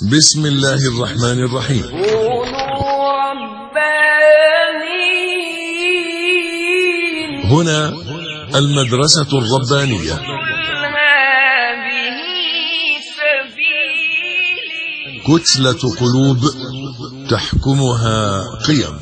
بسم الله الرحمن الرحيم. كونوا ربانيين. هنا المدرسة الربانية. هذه سبيلي. كتلة قلوب تحكمها قيم.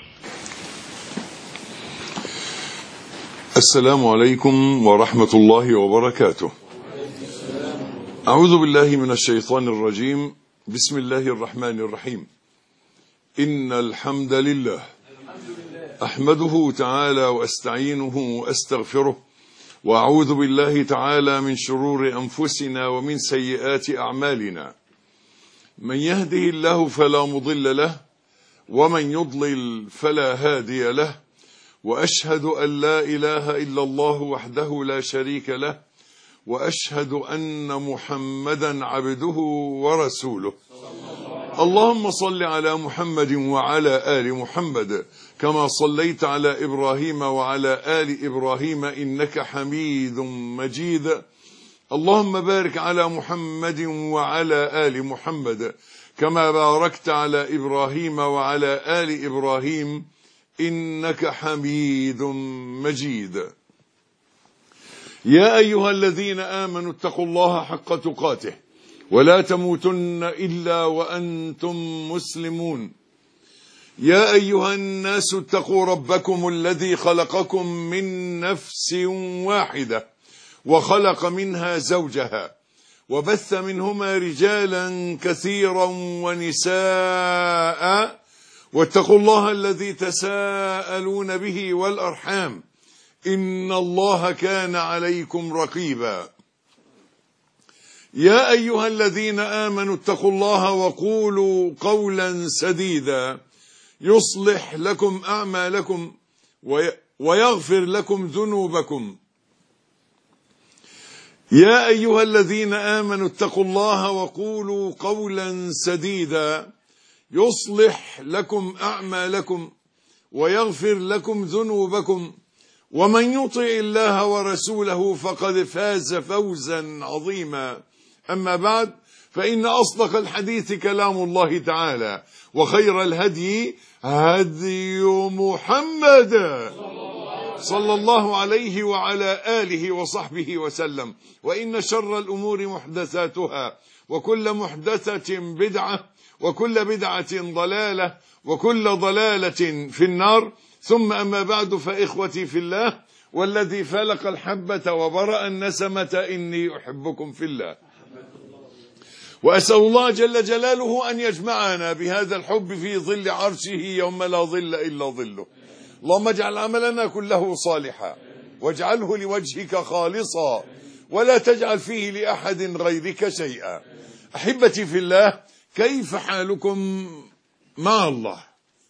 السلام عليكم ورحمة الله وبركاته. أعوذ بالله من الشيطان الرجيم. بسم الله الرحمن الرحيم. إن الحمد لله أحمده تعالى وأستعينه وأستغفره، وأعوذ بالله تعالى من شرور أنفسنا ومن سيئات أعمالنا. من يهده الله فلا مضل له، ومن يضلل فلا هادي له، وأشهد أن لا إله إلا الله وحده لا شريك له، وأشهد أن محمدا عبده ورسوله. اللهم صل على محمد وعلى آل محمد كما صليت على إبراهيم وعلى آل إبراهيم إنك حميد مجيد. اللهم بارك على محمد وعلى آل محمد كما باركت على إبراهيم وعلى آل إبراهيم إنك حميد مجيد. يا أيها الذين آمنوا اتقوا الله حق تقاته ولا تموتن إلا وأنتم مسلمون. يا أيها الناس اتقوا ربكم الذي خلقكم من نفس واحدة وخلق منها زوجها وبث منهما رجالا كثيرا ونساء، واتقوا الله الذي تساءلون به والأرحام إن الله كان عليكم رقيبا. يا أيها الذين آمنوا اتقوا الله وقولوا قولا سديدا يصلح لكم أعمالكم ويغفر لكم ذنوبكم. يا أيها الذين آمنوا اتقوا الله وقولوا قولا سديدا يصلح لكم أعمالكم ويغفر لكم ذنوبكم، ومن يطع الله ورسوله فقد فاز فوزا عظيما. أما بعد، فإن أصدق الحديث كلام الله تعالى، وخير الهدي هدي محمد صلى الله عليه وعلى آله وصحبه وسلم، وإن شر الأمور محدثاتها، وكل محدثة بدعة، وكل بدعة ضلالة، وكل ضلالة في النار. ثم أما بعد، فإخوتي في الله والذي فلق الحبة وبرأ النسمة إني أحبكم في الله، وأسأل الله جل جلاله أن يجمعنا بهذا الحب في ظل عرشه يوم لا ظل إلا ظله. اللهم اجعل عملنا كله صالحا، واجعله لوجهك خالصا، ولا تجعل فيه لأحد غيرك شيئا. أحبتي في الله، كيف حالكم مع الله؟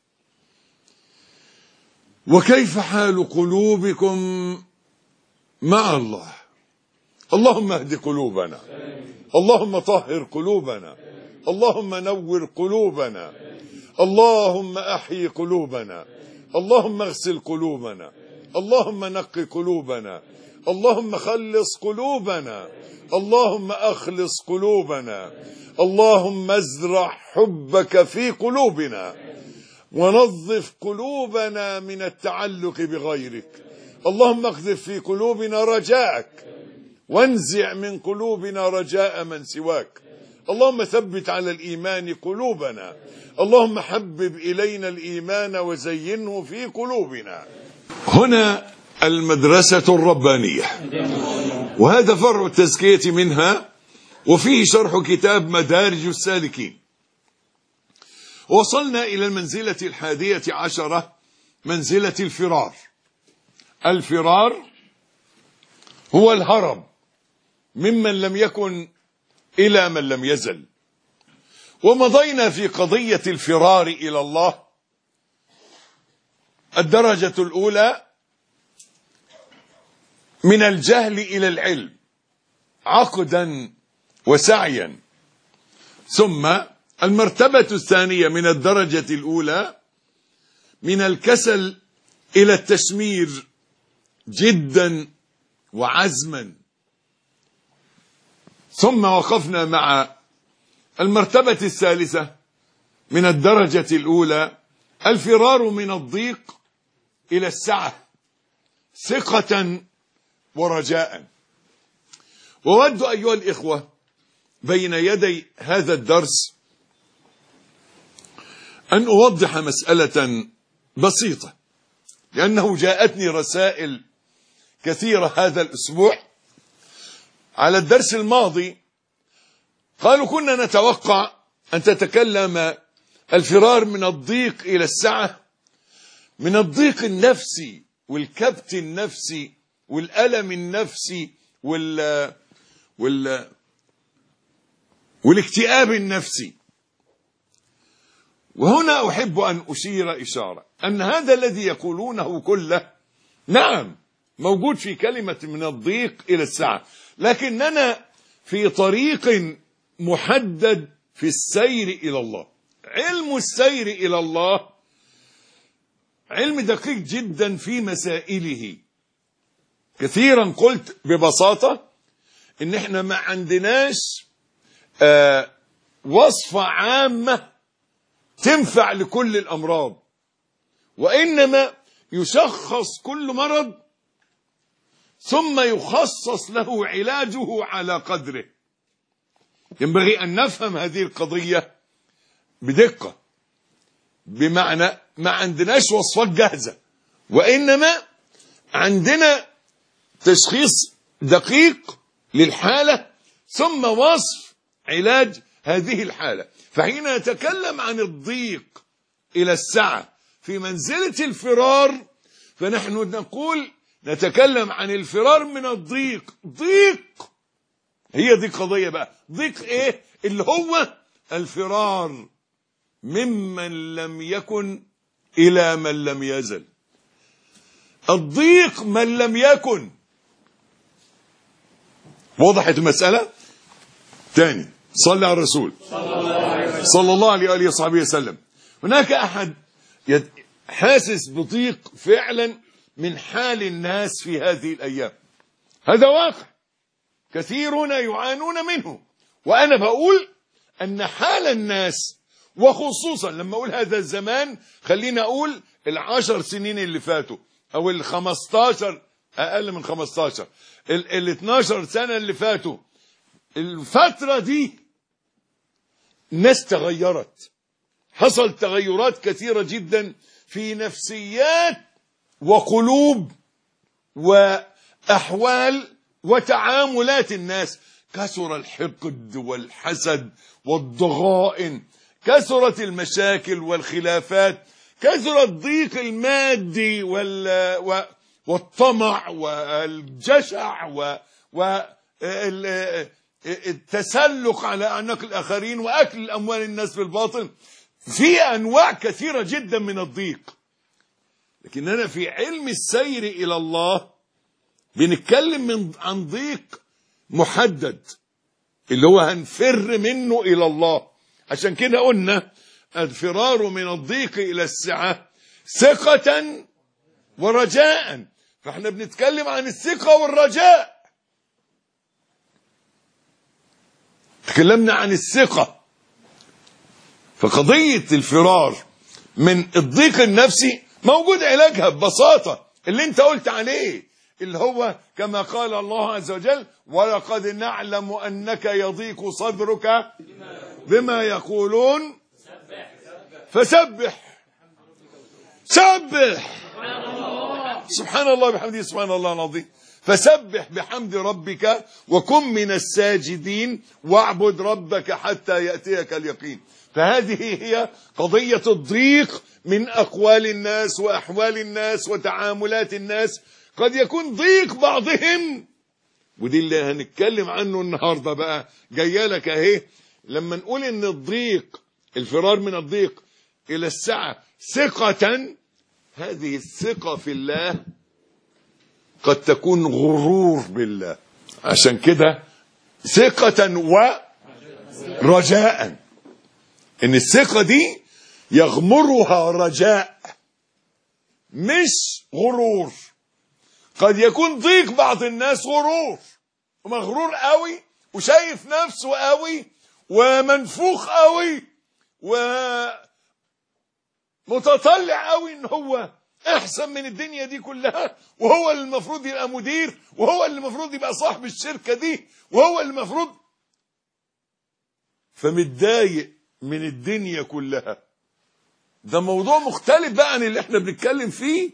وكيف حال قلوبكم مع الله؟ اللهم اهد قلوبنا، اللهم طهر قلوبنا، اللهم نور قلوبنا، اللهم أحيي قلوبنا، اللهم اغسل قلوبنا، اللهم نقي قلوبنا، اللهم خلص قلوبنا، اللهم أخلص قلوبنا، اللهم ازرع حبك في قلوبنا، ونظف قلوبنا من التعلق بغيرك. اللهم اقذف في قلوبنا رجاءك، وانزع من قلوبنا رجاء من سواك. اللهم ثبت على الإيمان قلوبنا، اللهم حبب إلينا الإيمان وزينه في قلوبنا. هنا المدرسة الربانية، وهذا فرع التزكية منها، وفيه شرح كتاب مدارج السالكين. وصلنا إلى المنزلة 11، منزلة الفرار. الفرار هو الهرب ممن لم يكن إلى من لم يزل. ومضينا في قضية الفرار إلى الله. الدرجة الأولى من الجهل إلى العلم عقدا وسعيا، ثم المرتبة الثانية من الدرجة الأولى من الكسل إلى التشمير جدا وعزما. ثم وقفنا مع المرتبة الثالثة من الدرجة الأولى الفرار من الضيق إلى السعة ثقة ورجاء. وود أيها الإخوة بين يدي هذا الدرس أن أوضح مسألة بسيطة، لأنه جاءتني رسائل كثيرة هذا الأسبوع على الدرس الماضي. قالوا كنا نتوقع أن تتكلم الفرار من الضيق إلى السعة، من الضيق النفسي والكبت النفسي والألم النفسي والاكتئاب النفسي. وهنا أحب أن أشير إشارة أن هذا الذي يقولونه كله نعم موجود في كلمة من الضيق إلى السعة، لكننا في طريق محدد في السير إلى الله. علم السير إلى الله علم دقيق جدا في مسائله. كثيرا قلت ببساطة إن احنا ما عندناش وصفة عامة تنفع لكل الأمراض، وإنما يشخص كل مرض ثم يخصص له علاجه على قدره. ينبغي أن نفهم هذه القضية بدقة، بمعنى ما عندناش وصفات جاهزة، وإنما عندنا تشخيص دقيق للحالة ثم وصف علاج هذه الحالة. فحين نتكلم عن الضيق إلى السعة في منزلة الفرار، فنحن نقول نتكلم عن الفرار من الضيق. ضيق هي دي قضية بقى. ضيق ايه؟ اللي هو الفرار ممن لم يكن إلى من لم يزل. الضيق من لم يكن. وضحت المسألة؟ تاني صلى على الرسول صلى الله عليه وآله وصحبه وسلم. هناك أحد حاسس بضيق فعلا من حال الناس في هذه الأيام، هذا واقع كثيرون يعانون منه. وأنا بقول أن حال الناس، وخصوصا لما أقول هذا الزمان خلينا أقول 10 سنين اللي فاتوا أو 15 أقل من 15 12 سنة اللي فاتوا، الفترة دي الناس تغيرت، حصل تغيرات كثيرة جدا في نفسيات وقلوب وأحوال وتعاملات الناس. كثر الحقد والحسد والضغائن، كثرت المشاكل والخلافات، كثر الضيق المادي والطمع والجشع والتسلق على أعناق الآخرين وأكل الأموال الناس بالباطل. في أنواع كثيرة جدا من الضيق. لكننا في علم السير إلى الله بنتكلم عن ضيق محدد اللي هو هنفر منه إلى الله. عشان كده قلنا الفرار من الضيق إلى السعة ثقة ورجاء. فاحنا بنتكلم عن الثقة والرجاء. تكلمنا عن الثقة، فقضية الفرار من الضيق النفسي موجود علاجها ببساطة اللي انت قلت عليه، اللي هو كما قال الله عز وجل: ولقد نعلم أنك يضيق صدرك بما يقولون فسبح. سبح سبحان الله بحمده سبحان الله العظيم. فسبح بحمد ربك وكن من الساجدين واعبد ربك حتى يأتيك اليقين. فهذه هي قضية الضيق من أقوال الناس وأحوال الناس وتعاملات الناس. قد يكون ضيق بعضهم، ودي اللي هنتكلم عنه النهاردة بقى، جايه لك اهي. لما نقول ان الضيق، الفرار من الضيق إلى السعة ثقة، هذه الثقة في الله قد تكون غرور بالله. عشان كده ثقة ورجاء، ان الثقة دي يغمرها رجاء مش غرور. قد يكون ضيق بعض الناس غرور ومغرور قوي وشايف نفسه قوي ومنفوخ قوي ومتطلع قوي ان هو احسن من الدنيا دي كلها، وهو اللي المفروض يبقى مدير، وهو اللي المفروض يبقى صاحب الشركة دي، وهو اللي المفروض، فمتضايق من الدنيا كلها. ده موضوع مختلف بقى عن اللي احنا بنتكلم فيه.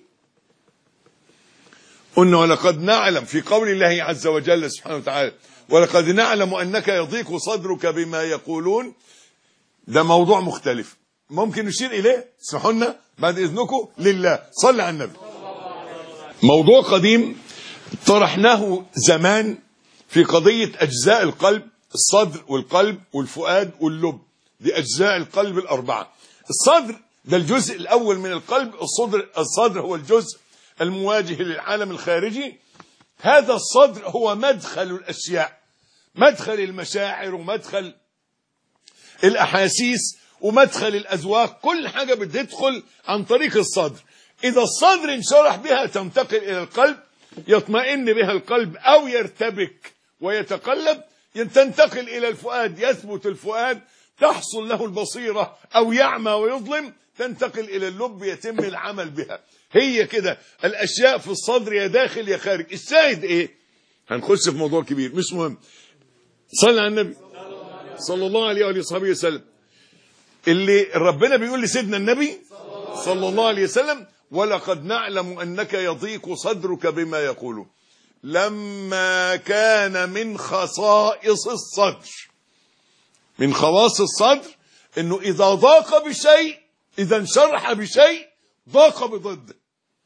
قلنا ولقد نعلم في قول الله عز وجل سبحانه وتعالى ولقد نعلم أنك يضيق صدرك بما يقولون. ده موضوع مختلف ممكن نشير إليه، اسمحوا لنا بعد إذنكم لله صلى على النبي. موضوع قديم طرحناه زمان في قضية أجزاء القلب، الصدر والقلب والفؤاد واللب، دي أجزاء القلب الأربعة. الصدر ده الجزء الأول من القلب، الصدر هو الجزء المواجه للعالم الخارجي. هذا الصدر هو مدخل الأشياء، مدخل المشاعر ومدخل الأحاسيس ومدخل الأذواق، كل حاجة بتدخل عن طريق الصدر. إذا الصدر انشرح بها تنتقل إلى القلب، يطمئن بها القلب أو يرتبك ويتقلب، تنتقل إلى الفؤاد، يثبت الفؤاد، تحصل له البصيرة أو يعمى ويظلم، تنتقل إلى اللب، يتم العمل بها. هي كده الأشياء في الصدر، يا داخل يا خارج. الشاهد إيه؟ هنخش في موضوع كبير مش مهم. صلى على النبي صلى الله عليه وآله وصحبه وسلم. اللي ربنا بيقول لسيدنا النبي صلى الله عليه وسلم ولقد نعلم أنك يضيق صدرك بما يقولون. لما كان من خصائص الصدر، من خواص الصدر، انه اذا ضاق بشيء، اذا انشرح بشيء، ضاق بضده.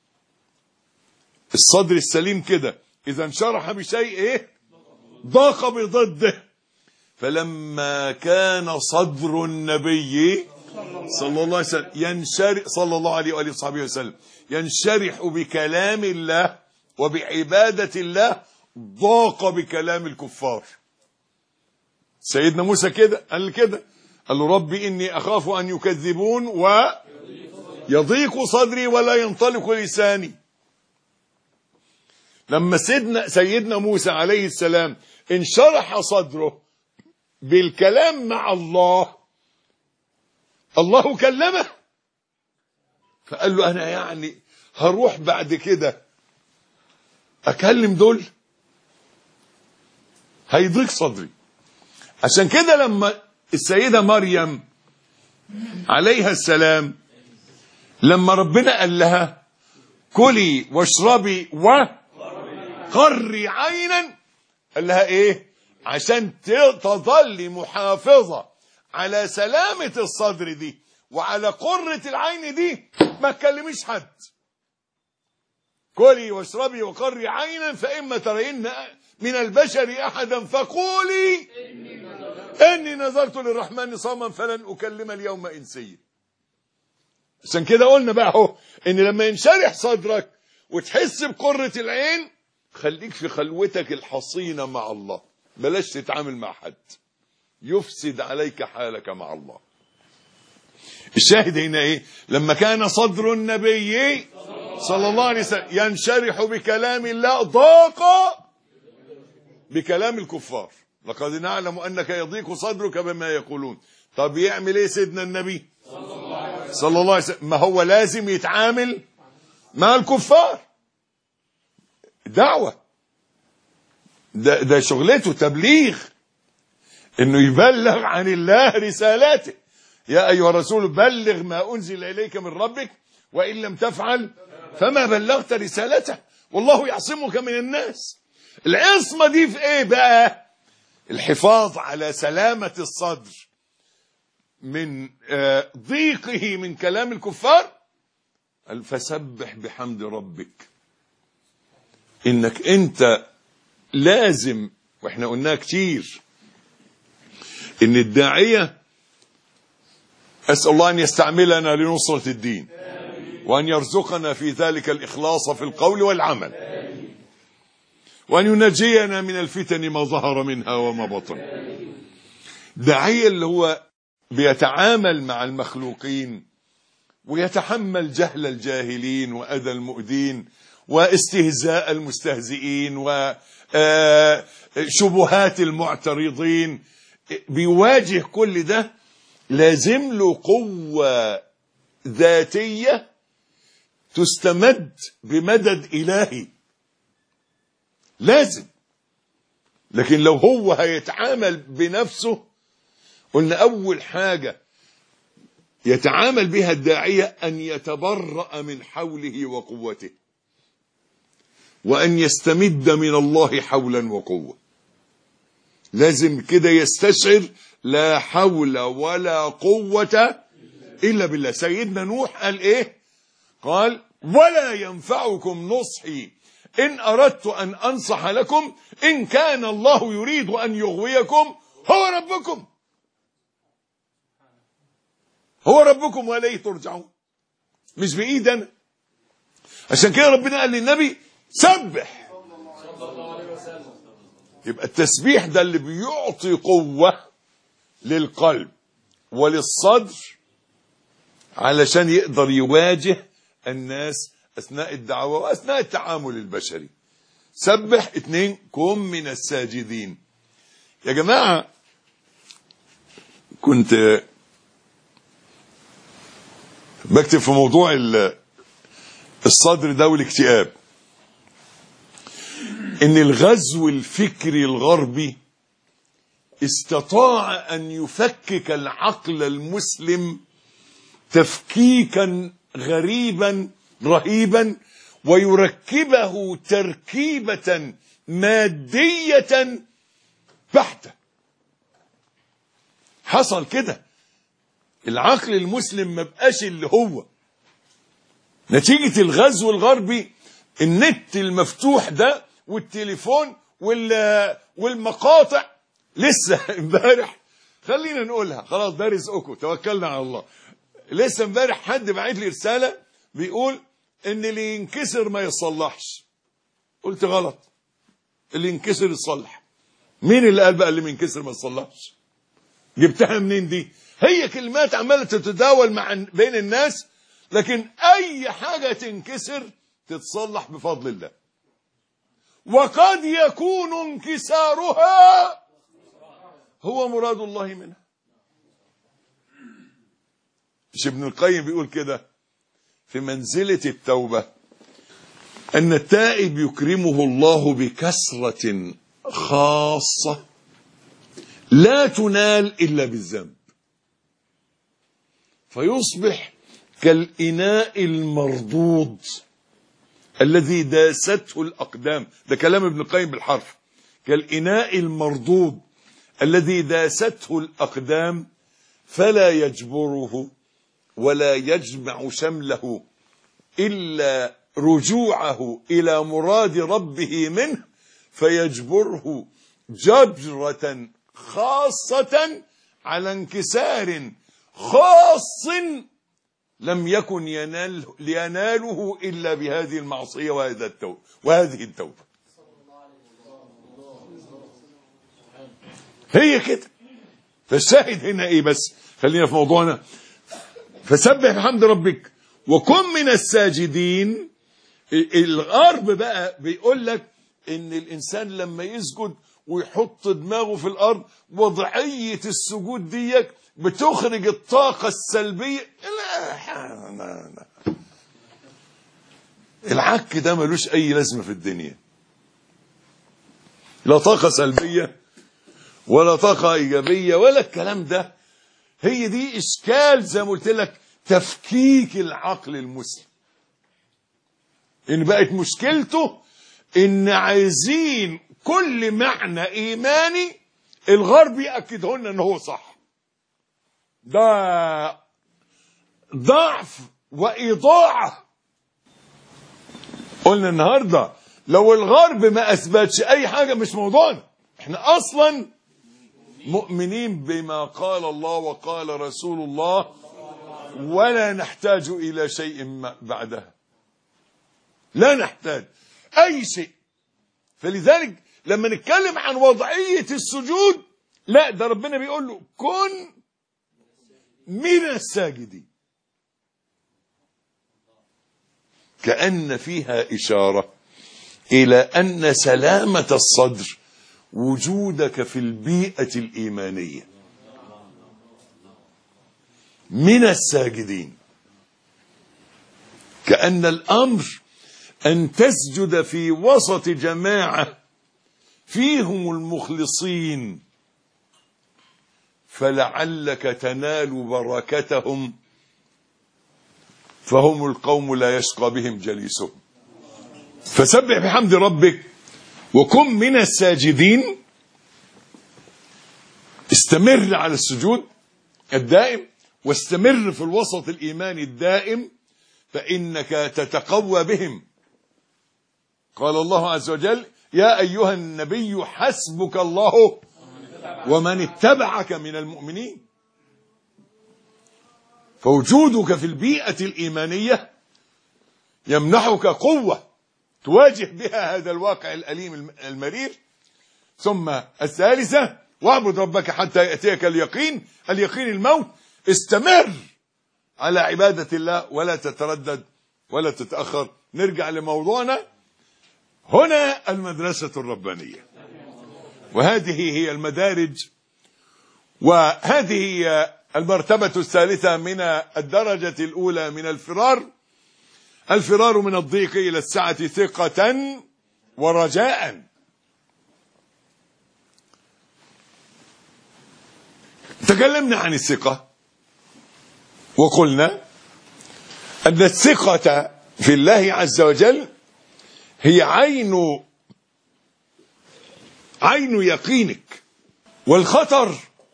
الصدر السليم كده اذا انشرح بشيء ايه؟ ضاق بضده. فلما كان صدر النبي صلى الله عليه وسلم ينشرح، صلى الله عليه وآله وصحبه وسلم، ينشرح بكلام الله وبعبادة الله، ضاق بكلام الكفار. سيدنا موسى كده قال كده، قال له ربي إني أخاف أن يكذبون ويضيق صدري ولا ينطلق لساني. لما سيدنا موسى عليه السلام انشرح صدره بالكلام مع الله، الله كلمه، فقال له أنا يعني هروح بعد كده أكلم دول، هيضيق صدري. عشان كده لما السيدة مريم عليها السلام، لما ربنا قال لها كلي واشربي وقري عينا، قال لها ايه؟ عشان تظل محافظة على سلامة الصدر دي وعلى قرة العين دي، ما تكلميش حد. كلي واشربي وقري عينا فإما ترين من البشر أحدا فقولي إني نذرت للرحمن صوما فلن أكلم اليوم إنسيا. عشان كده قلنا بقى اهو إن لما ينشرح صدرك وتحس بقرة العين، خليك في خلوتك الحصينة مع الله، بلاش تتعامل مع حد يفسد عليك حالك مع الله. الشاهد هنا ايه؟ لما كان صدر النبي صلى الله عليه وسلم ينشرح بكلام الله، ضاق بكلام الكفار. لقد نعلم أنك يضيق صدرك بما يقولون. طب يعمل ايه سيدنا النبي صلى الله عليه وسلم؟ ما هو لازم يتعامل مع الكفار، دعوة، ده شغلته، تبليغ، انه يبلغ عن الله رسالاته. يا ايها الرسول بلغ ما انزل اليك من ربك وان لم تفعل فما بلغت رسالته والله يعصمك من الناس. العصمة دي في ايه بقى؟ الحفاظ على سلامة الصدر من ضيقه من كلام الكفار. فسبح بحمد ربك، انك انت لازم، واحنا قلناها كتير، ان الداعية اسأل الله ان يستعملنا لنصرة الدين وان يرزقنا في ذلك الاخلاص في القول والعمل، وان ينجينا من الفتن ما ظهر منها وما بطن. داعية اللي هو بيتعامل مع المخلوقين ويتحمل جهل الجاهلين وأذى المؤذين واستهزاء المستهزئين وشبهات المعترضين، بيواجه كل ده لازم له قوة ذاتية تستمد بمدد إلهي، لازم. لكن لو هو هيتعامل بنفسه، قلنا أول حاجة يتعامل بها الداعية أن يتبرأ من حوله وقوته، وأن يستمد من الله حولا وقوة. لازم كده يستشعر لا حول ولا قوة إلا بالله. سيدنا نوح قال إيه؟ قال ولا ينفعكم نصحي إن أردت أن أنصح لكم إن كان الله يريد أن يغويكم هو ربكم، هو ربكم وإليه ترجعون، مش بإيدنا. عشان كده ربنا قال للنبي سبح. يبقى التسبيح ده اللي بيعطي قوة للقلب وللصدر علشان يقدر يواجه الناس أثناء الدعوة وأثناء التعامل البشري. سبح. 2 كن من الساجدين. يا جماعة كنت بكتب في موضوع الصدر ده والاكتئاب، ان الغزو الفكري الغربي استطاع ان يفكك العقل المسلم تفكيكا غريبا رهيبا ويركبه تركيبة مادية بحتة. حصل كده، العقل المسلم ما بقاش اللي هو نتيجة الغزو الغربي. النت المفتوح ده والتليفون والمقاطع. لسه امبارح، خلينا نقولها خلاص ده رزقكم، توكلنا على الله. لسه امبارح حد بعت لي رسالة بيقول ان اللي ينكسر ما يصلحش. قلت غلط، اللي ينكسر يصلح. مين اللي قال بقى اللي ينكسر ما يصلحش؟ جبتها منين دي؟ هي كلمات عمالة تتداول بين الناس، لكن اي حاجة تنكسر تتصلح بفضل الله، وقد يكون انكسارها هو مراد الله منها. مش ابن القيم بيقول كده في منزلة التوبة أن التائب يكرمه الله بكسرة خاصة لا تنال إلا بالذنب، فيصبح كالإناء المردود الذي داسته الأقدام. ده كلام ابن القيم بالحرف. كالإناء المردود الذي داسته الأقدام فلا يجبره ولا يجمع شمله إلا رجوعه إلى مراد ربه منه، فيجبره جبرة خاصة على انكسار خاص لم يكن يناله إلا بهذه المعصية وهذه التوبة. هي كده. فالشاهد هنا ايه؟ بس خلينا في موضوعنا. فسبح بحمد ربك وكن من الساجدين. الغرب بقى بيقول لك ان الانسان لما يسجد ويحط دماغه في الارض وضعية السجود دي بتخرج الطاقة السلبية. لا. العك ده ملوش اي لازمة في الدنيا، لا طاقة سلبية ولا طاقة ايجابية ولا الكلام ده. هي دي اشكال زي ما قلت لك تفكيك العقل المسلم، ان بقت مشكلته ان عايزين كل معنى ايماني الغرب يأكده لنا ان هو صح. ده ضعف واضاعة. قلنا النهاردة لو الغرب ما اثبتش اي حاجة مش موضوعنا، احنا اصلا مؤمنين بما قال الله وقال رسول الله ولا نحتاج الى شيء بعدها، لا نحتاج اي شيء. فلذلك لما نتكلم عن وضعية السجود، لا ده ربنا بيقول له كن من الساجدين، كأن فيها إشارة إلى أن سلامة الصدر وجودك في البيئة الإيمانية من الساجدين، كأن الأمر أن تسجد في وسط جماعة فيهم المخلصين، فلعلك تنال بركتهم، فهم القوم لا يشقى بهم جليسهم. فسبح بحمد ربك وكن من الساجدين. استمر على السجود الدائم، واستمر في الوسط الإيماني الدائم، فإنك تتقوى بهم. قال الله عز وجل: يا أيها النبي حسبك الله ومن اتبعك من المؤمنين. فوجودك في البيئة الإيمانية يمنحك قوة تواجه بها هذا الواقع الأليم المرير. ثم الثالثة: واعبد ربك حتى يأتيك اليقين. اليقين الموت. استمر على عبادة الله ولا تتردد ولا تتأخر. نرجع لموضوعنا هنا، المدرسة الربانية، وهذه هي المدارج، وهذه هي المرتبة الثالثة من الدرجة الأولى من الفرار من الضيق إلى السعة ثقة ورجاء. تكلمنا عن الثقة وقلنا أن الثقة في الله عز وجل هي عين يقينك، والخطر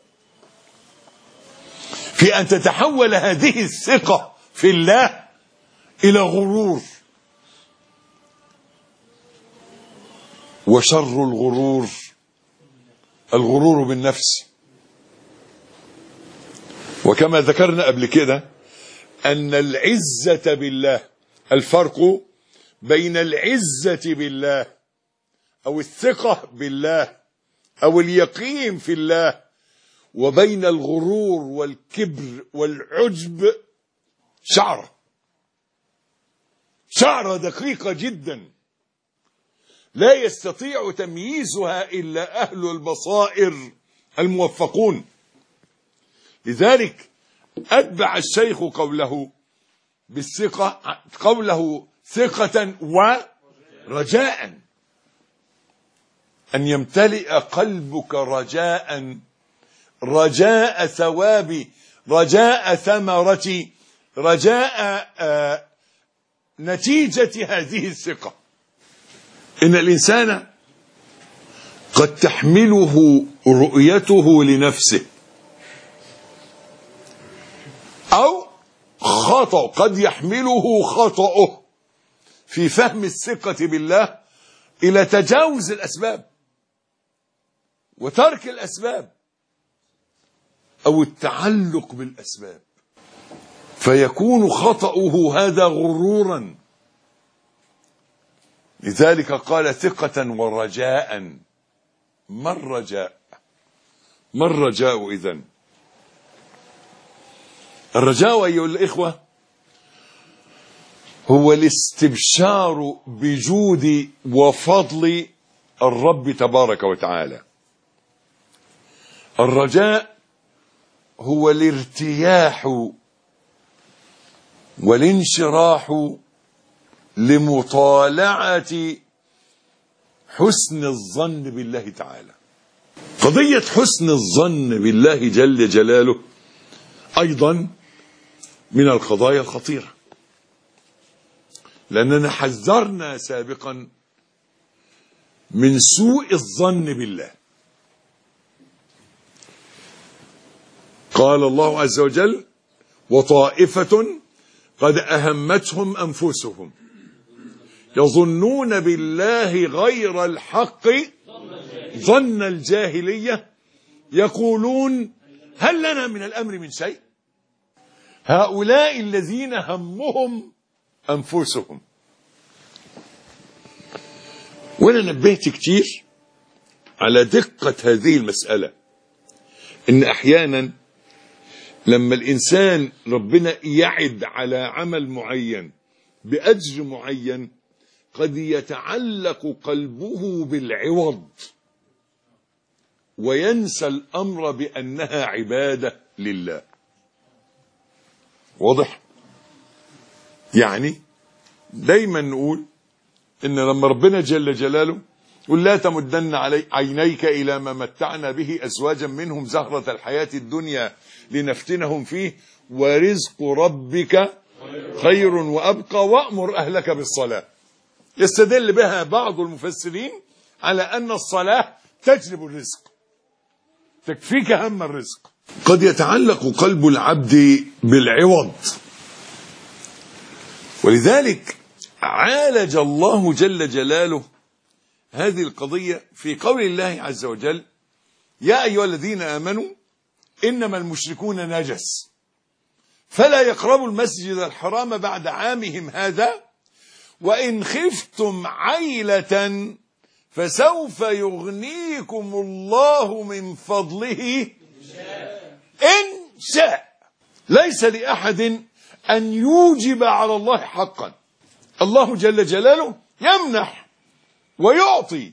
في أن تتحول هذه الثقة في الله إلى غرور. وشر الغرور بالنفس. وكما ذكرنا قبل كده أن العزة بالله، الفرق بين العزة بالله أو الثقة بالله أو اليقين في الله وبين الغرور والكبر والعجب شعرة دقيقة جدا لا يستطيع تمييزها إلا أهل البصائر الموفقون. لذلك أتبع الشيخ قوله بالثقة، قوله ثقة ورجاء، أن يمتلئ قلبك رجاء ثواب، رجاء ثمرة، رجاء نتيجة هذه الثقة. إن الإنسان قد تحمله رؤيته لنفسه أو خطأ، قد يحمله خطأه في فهم الثقة بالله إلى تجاوز الأسباب وترك الأسباب أو التعلق بالأسباب، فيكون خطأه هذا غرورا. لذلك قال ثقة ورجاء. ما الرجاء؟ ما الرجاء إذن؟ الرجاء أيها الإخوة هو الاستبشار بجود وفضل الرب تبارك وتعالى. الرجاء هو الارتياح والانشراح لمطالعة حسن الظن بالله تعالى. قضية حسن الظن بالله جل جلاله أيضا من القضايا الخطيرة، لأننا حذرنا سابقا من سوء الظن بالله. قال الله عز وجل: وطائفة قد أهمتهم أنفسهم يظنون بالله غير الحق ظن الجاهلية يقولون هل لنا من الأمر من شيء. هؤلاء الذين همهم أنفسهم. وأنا نبهت كتير على دقة هذه المسألة، إن أحيانا لما الإنسان ربنا يعد على عمل معين بأجر معين قد يتعلق قلبه بالعوض وينسى الأمر بأنها عبادة لله. واضح؟ يعني دايما نقول إن لما ربنا جل جلاله قل لا تمدن عينيك إلى ما متعنا به أزواجا منهم زهرة الحياة الدنيا لنفتنهم فيه ورزق ربك خير وأبقى وأمر أهلك بالصلاة. يستدل بها بعض المفسرين على أن الصلاة تجلب الرزق، تكفيك هم الرزق. قد يتعلق قلب العبد بالعوض، ولذلك عالج الله جل جلاله هذه القضية في قول الله عز وجل يا أيها الذين آمنوا إنما المشركون نجس فلا يقربوا المسجد الحرام بعد عامهم هذا وإن خفتم عيلة فسوف يغنيكم الله من فضله إن شاء. ليس لأحد أن يوجب على الله حقا. الله جل جلاله يمنح ويعطي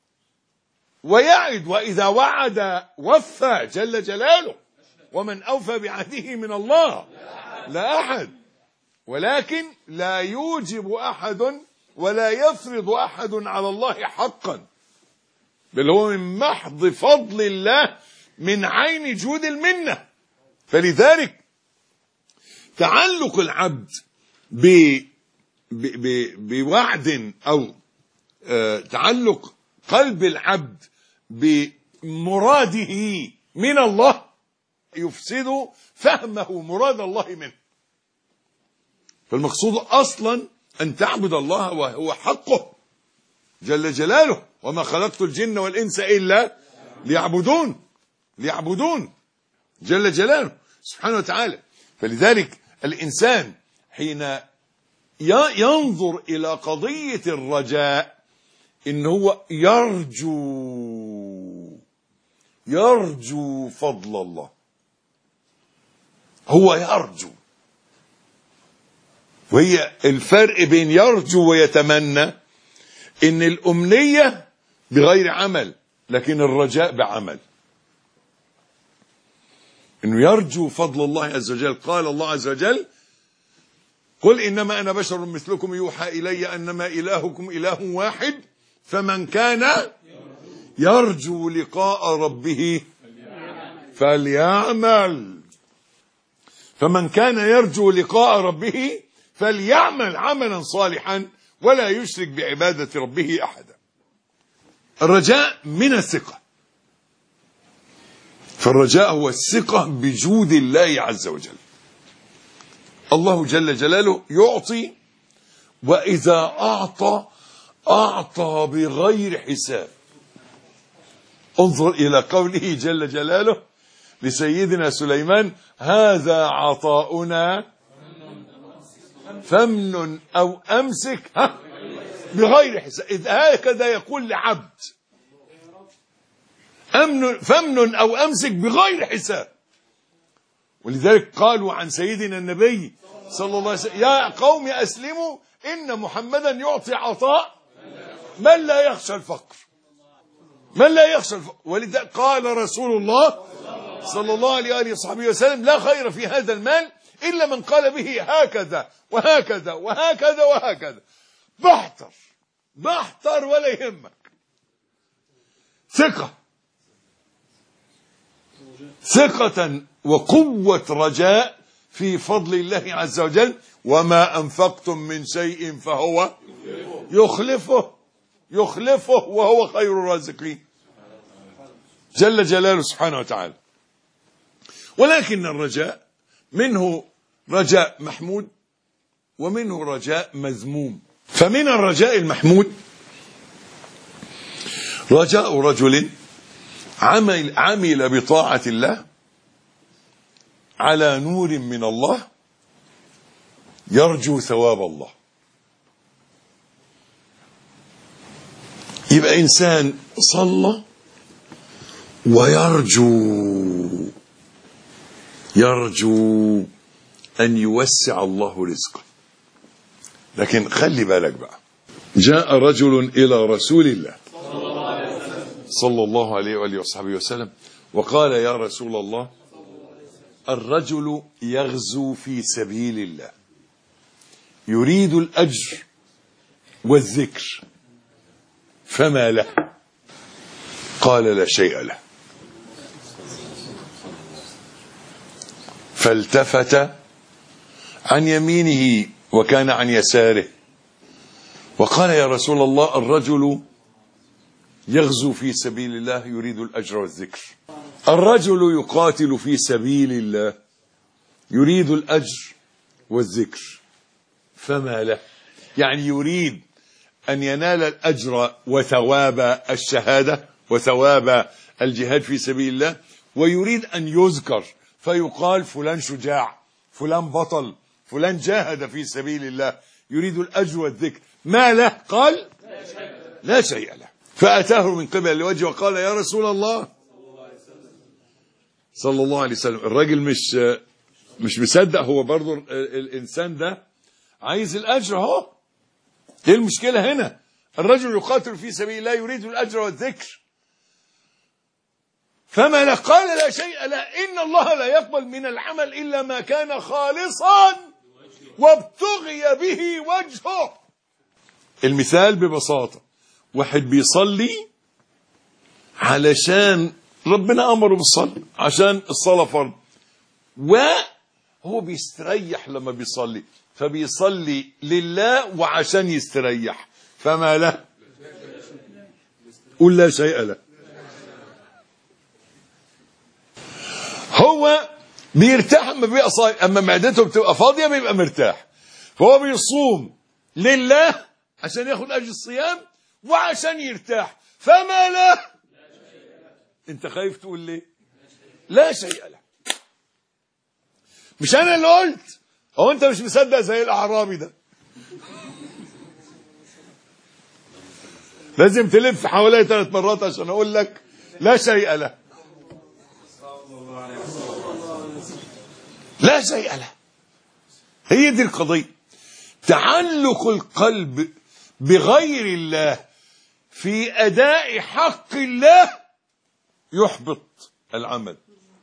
ويعد، وإذا وعد وفى جل جلاله، ومن أوفى بعهده من الله لا أحد، ولكن لا يوجب أحد ولا يفرض أحد على الله حقا، بل هو من محض فضل الله من عين جود المنة. فلذلك تعلق العبد بوعد أو تعلق قلب العبد بمراده من الله يفسد فهمه مراد الله منه. فالمقصود أصلا أن تعبد الله وهو حقه جل جلاله، وما خلقت الجن والإنس إلا ليعبدون جل جلاله سبحانه وتعالى. فلذلك الإنسان حين ينظر إلى قضية الرجاء إن هو يرجو فضل الله، هو يرجو. وهي الفرق بين يرجو ويتمنى إن الأمنية بغير عمل، لكن الرجاء بعمل. إنه يرجو فضل الله عز وجل. قال الله عز وجل قل إنما أنا بشر مثلكم يوحى إلي أنما إلهكم إله واحد فمن كان يرجو لقاء ربه فليعمل عملا صالحا ولا يشرك بعبادة ربه أحدا. الرجاء من الثقة، فالرجاء هو الثقة بجود الله عز وجل. الله جل جلاله يعطي، وإذا أعطى بغير حساب. انظر إلى قوله جل جلاله لسيدنا سليمان هذا عطاؤنا فامنن أو أمسك بغير حساب. إذ هكذا يقول لعبد فامنن أو أمسك بغير حساب. ولذلك قالوا عن سيدنا النبي صلى الله عليه وسلم يا قوم أسلموا إن محمدا يعطي عطاء من لا يخشى الفقر. ولذلك قال رسول الله صلى الله عليه وصحبه وسلم لا خير في هذا المال إلا من قال به هكذا وهكذا وهكذا وهكذا. بحتر ولا يهمك. ثقة وقوة رجاء في فضل الله عز وجل. وما أنفقتم من شيء فهو يخلفه وهو خير الرازقين جل جلاله سبحانه وتعالى. ولكن الرجاء منه رجاء محمود ومنه رجاء مذموم. فمن الرجاء المحمود رجاء رجل عمل بطاعة الله على نور من الله يرجو ثواب الله. يبقى إنسان صلى ويرجو أن يوسع الله رزقه. لكن خلي بالك بقى، جاء رجل إلى رسول الله صلى الله عليه وآله وصحبه وسلم وقال: يا رسول الله، الرجل يغزو في سبيل الله يريد الأجر والذكر فما له؟ قال: لا شيء له. فالتفت عن يمينه وكان عن يساره وقال: يا رسول الله، الرجل يغزو في سبيل الله يريد الأجر والذكر. الرجل يقاتل في سبيل الله يريد الأجر والذكر فما له؟ يعني يريد أن ينال الأجر وثواب الشهادة وثواب الجهاد في سبيل الله، ويريد أن يذكر فيقال فلان شجاع، فلان بطل، فلان جاهد في سبيل الله، يريد الأجر والذكر. ما له؟ قال: لا شيء له. فأتاه من قبل الوجه وقال: يا رسول الله صلى الله عليه وسلم. الراجل مش مصدق، هو برضو الإنسان ده عايز الأجر اهو. ايه المشكلة هنا؟ الرجل يقاتل في سبيل الله يريد الأجر والذكر فما له؟ قال: لا شيء له. إن الله لا يقبل من العمل إلا ما كان خالصا وابتغي به وجهه. المثال ببساطة: واحد بيصلي علشان ربنا أمره بالصلاة، عشان الصلاة فرض، وهو بيستريح لما بيصلي، فبيصلي لله وعشان يستريح فما له؟ قل: لا شيء له. هو بيرتاح اما بيبقى صايم، اما معدته بتبقى فاضيه بيبقى مرتاح، فهو بيصوم لله عشان ياخد اجر الصيام وعشان يرتاح فما له؟ انت خايف تقول ليه؟ لا شيء له. مش انا اللي قلت، هو انت مش مصدق زي الاعرابي ده؟ لازم تلف حوالي 3 مرات عشان اقول لك لا شيء له. لا شيء له. هي دي القضية. تعلق القلب بغير الله في أداء حق الله يحبط العمل.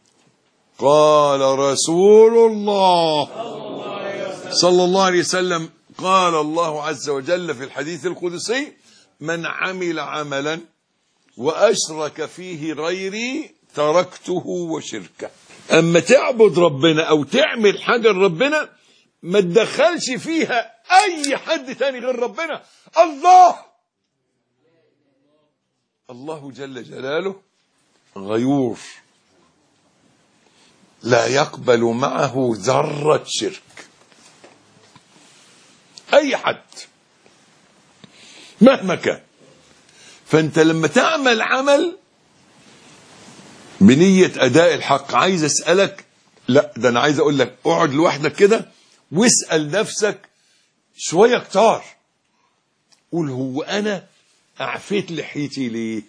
قال رسول الله صلى الله عليه وسلم: قال الله عز وجل في الحديث القدسي: من عمل عملا وأشرك فيه غيري تركته وشركه. أما تعبد ربنا أو تعمل حاجة لربنا ما تدخلش فيها أي حد تاني غير ربنا. الله جل جلاله غيور لا يقبل معه ذرة شرك. أي حد مهما كان. فأنت لما تعمل عمل بنية أداء الحق، عايز أسألك، لا ده أنا عايز أقول لك اقعد لوحدك كده واسأل نفسك شوية كتار. قول: هو أنا أعفيت لحيتي ليه؟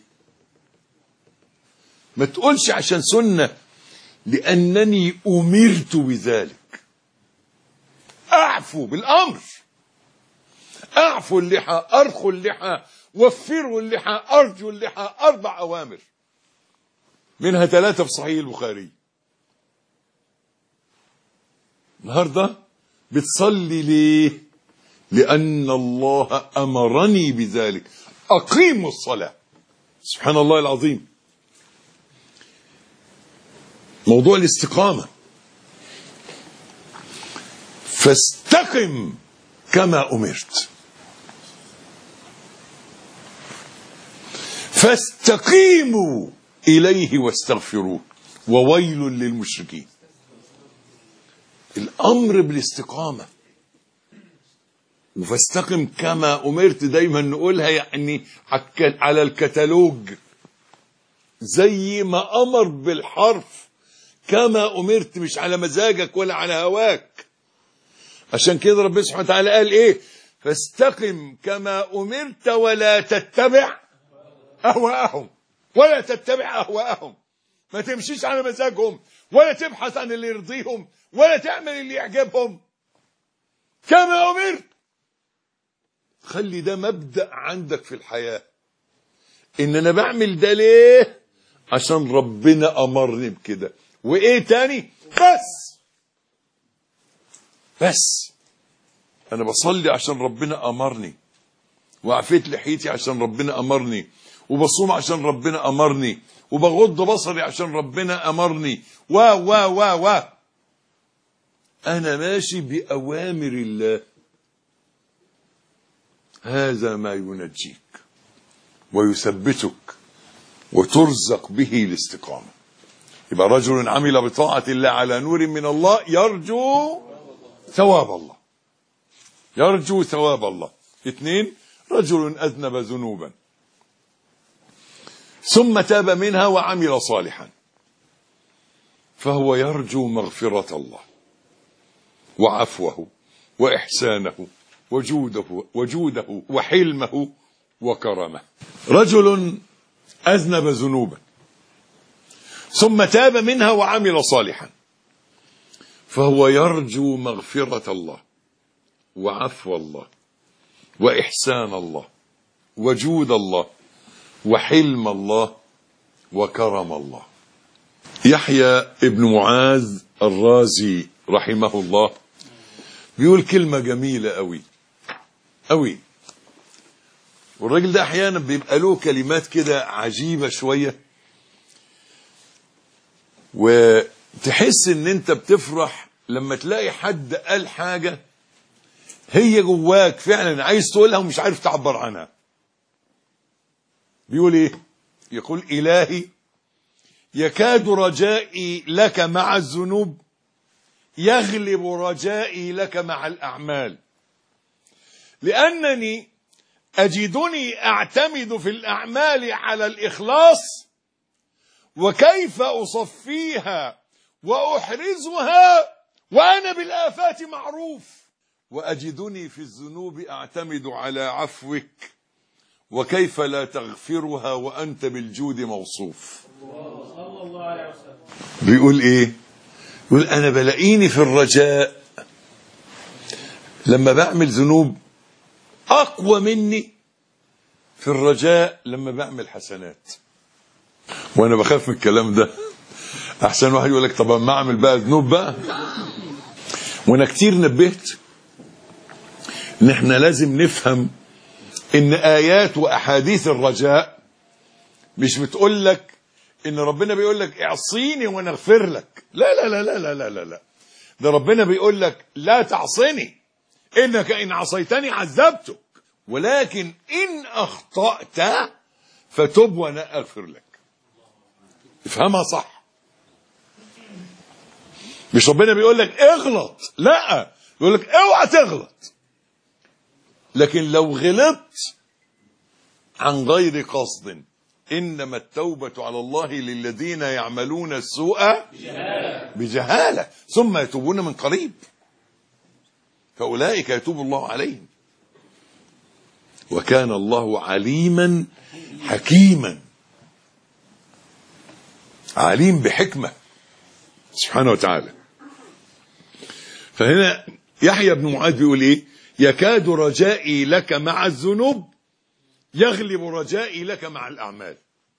ما تقولش عشان سنة، لأنني أمرت بذلك. أعفوا بالأمر، أعفوا اللحى، أرخوا اللحى، وفروا اللحى، أرجوا اللحى. 4 أوامر منها 3 في صحيح البخاري. النهارده بتصلي ليه؟ لأن الله أمرني بذلك. أقيموا الصلاة. سبحان الله العظيم. موضوع الاستقامة: فاستقم كما أمرت. فاستقيموا إليه واستغفروه وويل للمشركين. الأمر بالاستقامة. وفاستقم كما أمرت دايما نقولها يعني على الكتالوج، زي ما أمر بالحرف كما أمرت، مش على مزاجك ولا على هواك. عشان كده ربنا سبحانه وتعالى قال إيه؟ فاستقم كما أمرت ولا تتبع أهواءهم. ولا تتبع أهواءهم، ما تمشيش على مزاجهم، ولا تبحث عن اللي يرضيهم، ولا تعمل اللي يعجبهم. كما أمرت. خلي ده مبدأ عندك في الحياة. ان انا بعمل ده ليه؟ عشان ربنا امرني بكده. وايه تاني؟ بس انا بصلي عشان ربنا امرني، وعفيت لحيتي عشان ربنا امرني، وبصوم عشان ربنا امرني، وبغض بصري عشان ربنا امرني، و انا ماشي باوامر الله. هذا ما ينجيك ويثبتك وترزق به الاستقامة. يبقى رجل عمل بطاعة الله على نور من الله يرجو ثواب الله، يرجو ثواب الله. 2، رجل أذنب ذنوبا ثم تاب منها وعمل صالحا فهو يرجو مغفرة الله وعفوه وإحسانه وجوده وحلمه وكرمه. رجل أذنب ذنوبا ثم تاب منها وعمل صالحا فهو يرجو مغفرة الله وعفو الله وإحسان الله وجود الله وحلم الله وكرم الله. يحيى ابن معاذ الرازي رحمه الله بيقول كلمة جميلة قوي قوي، والراجل ده احيانا بيبقى له كلمات كده عجيبة شوية، وتحس ان انت بتفرح لما تلاقي حد قال حاجة هي جواك فعلا عايز تقولها ومش عارف تعبر عنها. بيقول ايه؟ يقول: إلهي يكاد رجائي لك مع الذنوب يغلب رجائي لك مع الأعمال، لأنني أجدني أعتمد في الأعمال على الإخلاص، وكيف أصفيها وأحرزها وأنا بالآفات معروف، وأجدني في الذنوب أعتمد على عفوك، وكيف لا تغفرها وأنت بالجود موصوف. بيقول إيه؟ يقول أنا بلاقيني في الرجاء لما بعمل ذنوب أقوى مني في الرجاء لما بعمل حسنات. وأنا بخاف من الكلام ده، أحسن واحد يقول لك طب ما أعمل بقى ذنوب بقى. وأنا كتير نبهت إن إحنا لازم نفهم إن آيات وأحاديث الرجاء مش بتقول لك إن ربنا بيقول لك اعصيني وأنا أغفر لك، لا لا لا لا لا لا لا، ده ربنا بيقول لك لا تعصني إنك إن عصيتني عذبتك، ولكن إن أخطأت فتب وأنا أغفر لك. افهمها صح. مش ربنا بيقول لك اغلط، لا، بيقول لك اوعى تغلط، لكن لو غلطت عن غير قصد إنما التوبة على الله للذين يعملون السوء بجهالة ثم يتوبون من قريب فأولئك يتوب الله عليهم وكان الله عليما حكيما. عليم بحكمة سبحانه وتعالى. فهنا يحيى بن معاذ بيقول ايه؟ يكاد رجائي لك مع الذنوب يغلب رجائي لك مع الأعمال.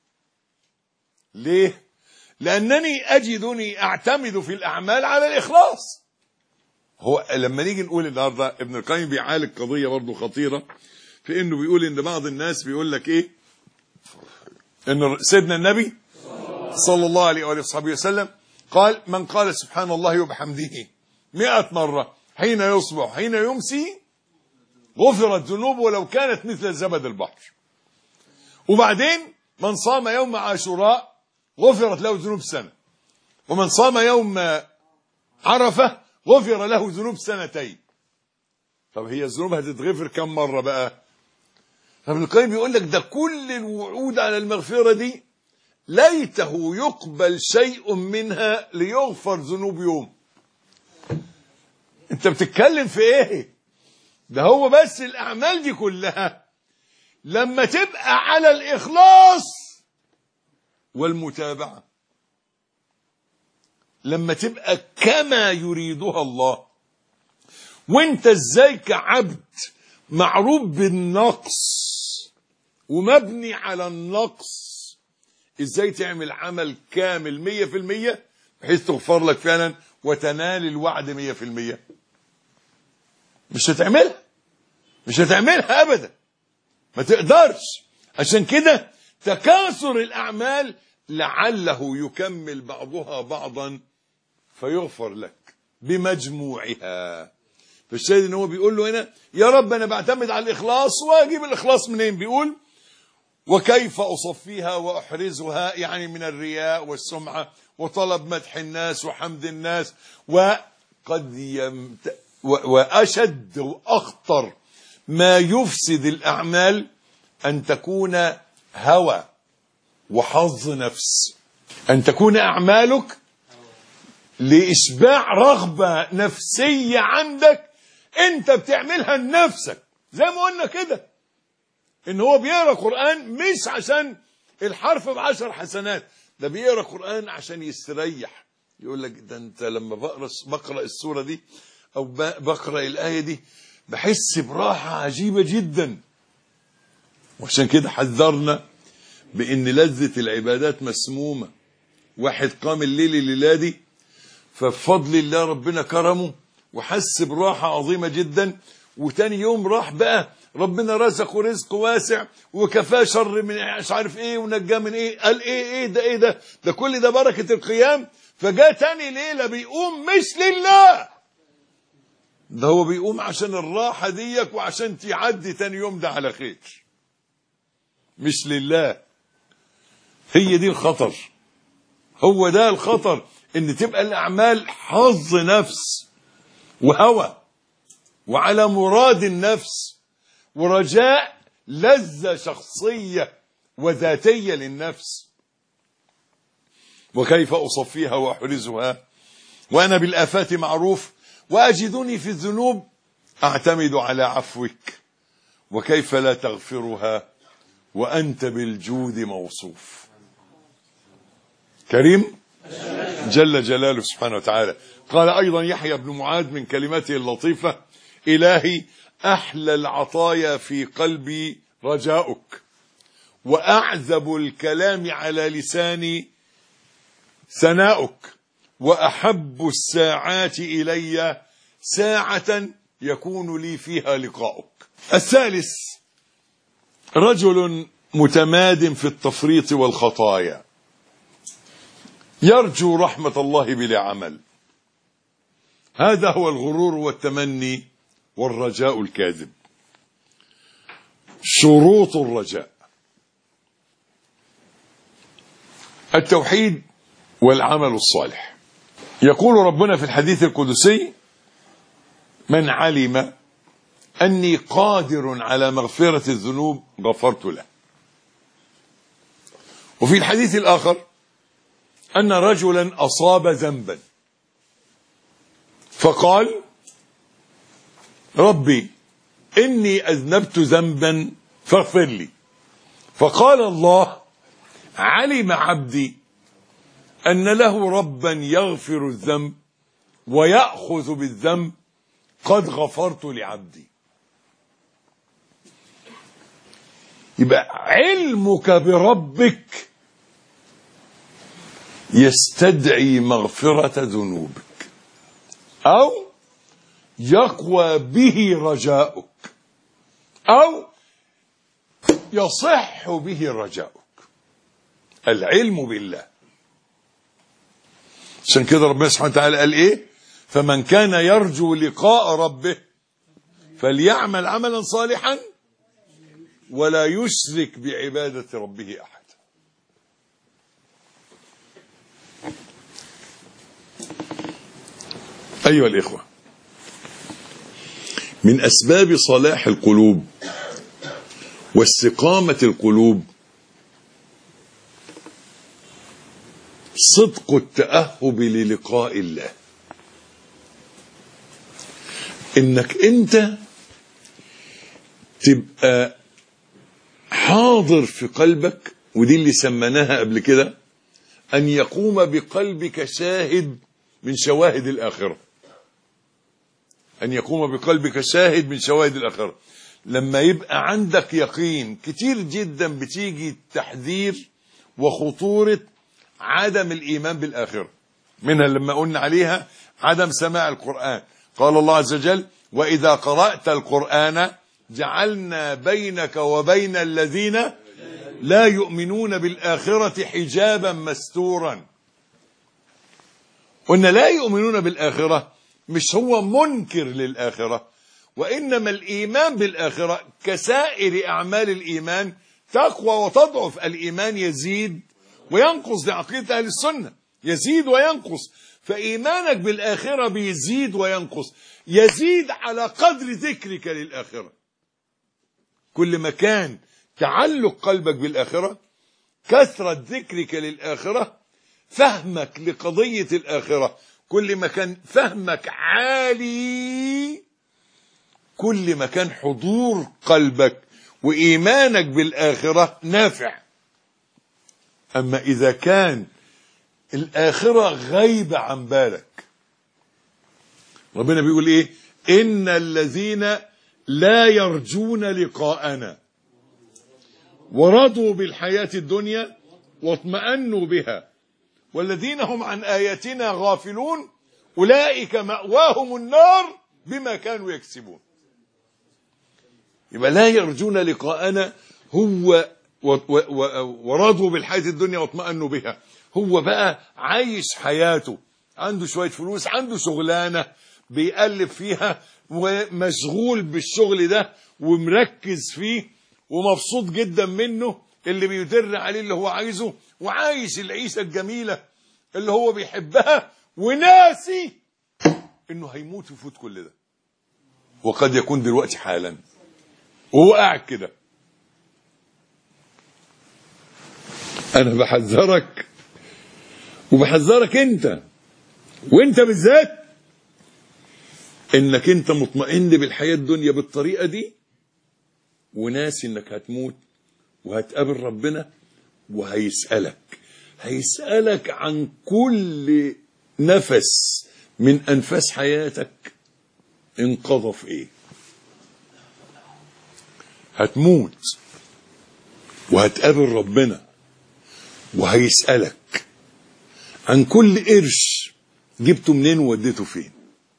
ليه؟ لأنني أجدني أعتمد في الأعمال على الإخلاص. هو لما نيجي نقول النهارده ابن القيم بيعالج قضية برضه خطيرة، في إنه بيقول إن بعض الناس بيقول لك إيه؟ إن سيدنا النبي صلى الله عليه وآله وصحبه وسلم قال: من قال سبحان الله وبحمده 100 مرة حين يصبح حين يمسي غفرت ذنوبه ولو كانت مثل زبد البحر. وبعدين من صام يوم عاشوراء غفرت له ذنوب سنة، ومن صام يوم عرفة غفر له ذنوب سنتين. طب هي الذنوب هتتغفر كم مرة بقى؟ فابن القيم بيقول لك ده كل الوعود على المغفرة دي ليته يقبل شيء منها ليغفر ذنوب يوم. انت بتتكلم في ايه؟ ده هو بس الأعمال دي كلها لما تبقى على الإخلاص والمتابعة، لما تبقى كما يريدها الله، وانت ازاي كعبد معروف بالنقص ومبني على النقص. ازاي تعمل عمل كامل 100% بحيث تغفر لك فعلا وتنال الوعد 100%؟ مش هتعملها ابدا، ما تقدرش. عشان كده تكاثر الاعمال لعله يكمل بعضها بعضا فيغفر لك بمجموعها. فالشاهد ان هو بيقول له هنا يا رب انا بعتمد على الاخلاص، واجيب الاخلاص منين؟ بيقول وكيف اصفيها واحرزها، يعني من الرياء والسمعه وطلب مدح الناس وحمد الناس. واشد واخطر ما يفسد الاعمال ان تكون هوى وحظ نفس، ان تكون اعمالك لاشباع رغبه نفسيه عندك انت بتعملها لنفسك. زي ما قلنا كده ان هو بيقرا قران مش عشان الحرف ب10 حسنات، ده بيقرا قران عشان يستريح. يقول لك ده انت لما بقرا السوره دي او بقرا الايه دي بحس براحه عجيبه جدا. وعشان كده حذرنا بان لذه العبادات مسمومه. واحد قام الليل الليله دي فبفضل الله ربنا كرمه وحس براحه عظيمه جدا، وتاني يوم راح بقى ربنا رزقه رزق واسع وكفاه شر من مش عارف ايه ونجاه من ايه. قال ايه ده كل ده بركه القيام. فجاء تاني ليله بيقوم مش لله، ده هو بيقوم عشان الراحه ديك وعشان تعدي تاني يوم ده على خير، مش لله. هي دي الخطر، هو ده الخطر، ان تبقى الاعمال حظ نفس وهوى وعلى مراد النفس ورجاء لذة شخصية وذاتية للنفس. وكيف أصفيها وأحرزها وأنا بالآفات معروف وأجدني في الذنوب أعتمد على عفوك. وكيف لا تغفرها وأنت بالجود موصوف. كريم جل جلاله سبحانه وتعالى. قال أيضا يحيى بن معاذ من كلماته اللطيفة إلهي أحلى العطايا في قلبي رجاؤك، وأعذب الكلام على لساني ثناؤك، وأحب الساعات إلي ساعة يكون لي فيها لقاؤك. الثالث رجل متماد في التفريط والخطايا يرجو رحمة الله بلا عمل. هذا هو الغرور والتمني والرجاء الكاذب. شروط الرجاء: التوحيد والعمل الصالح. يقول ربنا في الحديث القدسي من علم أني قادر على مغفرة الذنوب غفرت له. وفي الحديث الآخر أن رجلا أصاب ذنبا فقال ربي إني أذنبت ذنبا فاغفر لي. فقال الله علم عبدي أن له ربا يغفر الذنب ويأخذ بالذنب قد غفرت لعبدي. يبقى علمك بربك يستدعي مغفرة ذنوبك أو يقوى به رجاؤك أو يصح به رجاؤك. العلم بالله. عشان كده ربنا سبحانه وتعالى قال ايه؟ فمن كان يرجو لقاء ربه فليعمل عملا صالحا ولا يشرك بعبادة ربه أحد. أيها الإخوة، من أسباب صلاح القلوب واستقامة القلوب صدق التأهب للقاء الله. إنك أنت تبقى حاضر في قلبك، ودي اللي سمناها قبل كده أن يقوم بقلبك شاهد من شواهد الآخرة. أن يقوم بقلبك شاهد من شواهد الآخرة. لما يبقى عندك يقين. كتير جدا بتيجي تحذير وخطورة عدم الإيمان بالآخرة، منها لما قلنا عليها عدم سماع القرآن. قال الله عز وجل: وإذا قرأت القرآن جعلنا بينك وبين الذين لا يؤمنون بالآخرة حجابا مستورا. قلنا لا يؤمنون بالآخرة مش هو منكر للآخرة، وإنما الإيمان بالآخرة كسائر أعمال الإيمان تقوى وتضعف. الإيمان يزيد وينقص، لعقيدة أهل السنة يزيد وينقص. فإيمانك بالآخرة بيزيد وينقص، يزيد على قدر ذكرك للآخرة. كل ما كان تعلق قلبك بالآخرة، كثرة ذكرك للآخرة، فهمك لقضية الآخرة، كل ما كان فهمك عالي، كل ما كان حضور قلبك وإيمانك بالآخرة نافع. أما إذا كان الآخرة غايبة عن بالك، ربنا بيقول إيه؟ إن الذين لا يرجون لقاءنا ورضوا بالحياة الدنيا واطمأنوا بها والذين هم عن آياتنا غافلون أولئك مأواهم النار بما كانوا يكسبون. يبقى لا يرجون لقاءنا هو ورضوا بالحياة الدنيا واطمأنوا بها، هو بقى عايش حياته، عنده شوية فلوس، عنده شغلانة بيقلب فيها ومشغول بالشغل ده ومركز فيه ومبسوط جدا منه، اللي بيدر عليه اللي هو عايزه، وعايش العيشة الجميلة اللي هو بيحبها، وناسي انه هيموت ويفوت كل ده، وقد يكون دلوقتي حالا وهو قاعد كده. انا بحذرك وبحذرك انت، وانت بالذات، انك انت مطمئن بالحياة الدنيا بالطريقة دي، وناسي انك هتموت وهتقابل ربنا هيسألك عن كل نفس من أنفاس حياتك انقضى في ايه. هتموت وهتقابل ربنا وهيسألك عن كل قرش جبته منين ووديته فين.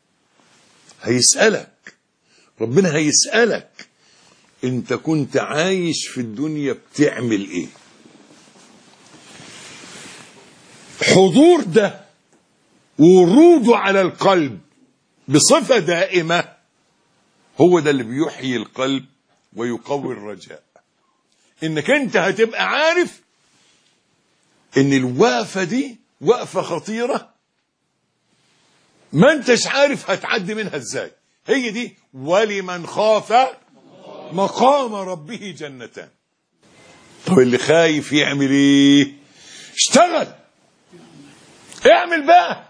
هيسألك ربنا، هيسألك انت كنت عايش في الدنيا بتعمل ايه. حضور ده وروده على القلب بصفة دائمة هو ده اللي بيحيي القلب ويقوي الرجاء. انك انت هتبقى عارف ان الوقفة دي وقفة خطيرة، ما انتش عارف هتعدي منها ازاي. هي دي ولمن خاف مقام ربه جنتان. طب اللي خايف يعمل ايه؟ اشتغل، اعمل بقى.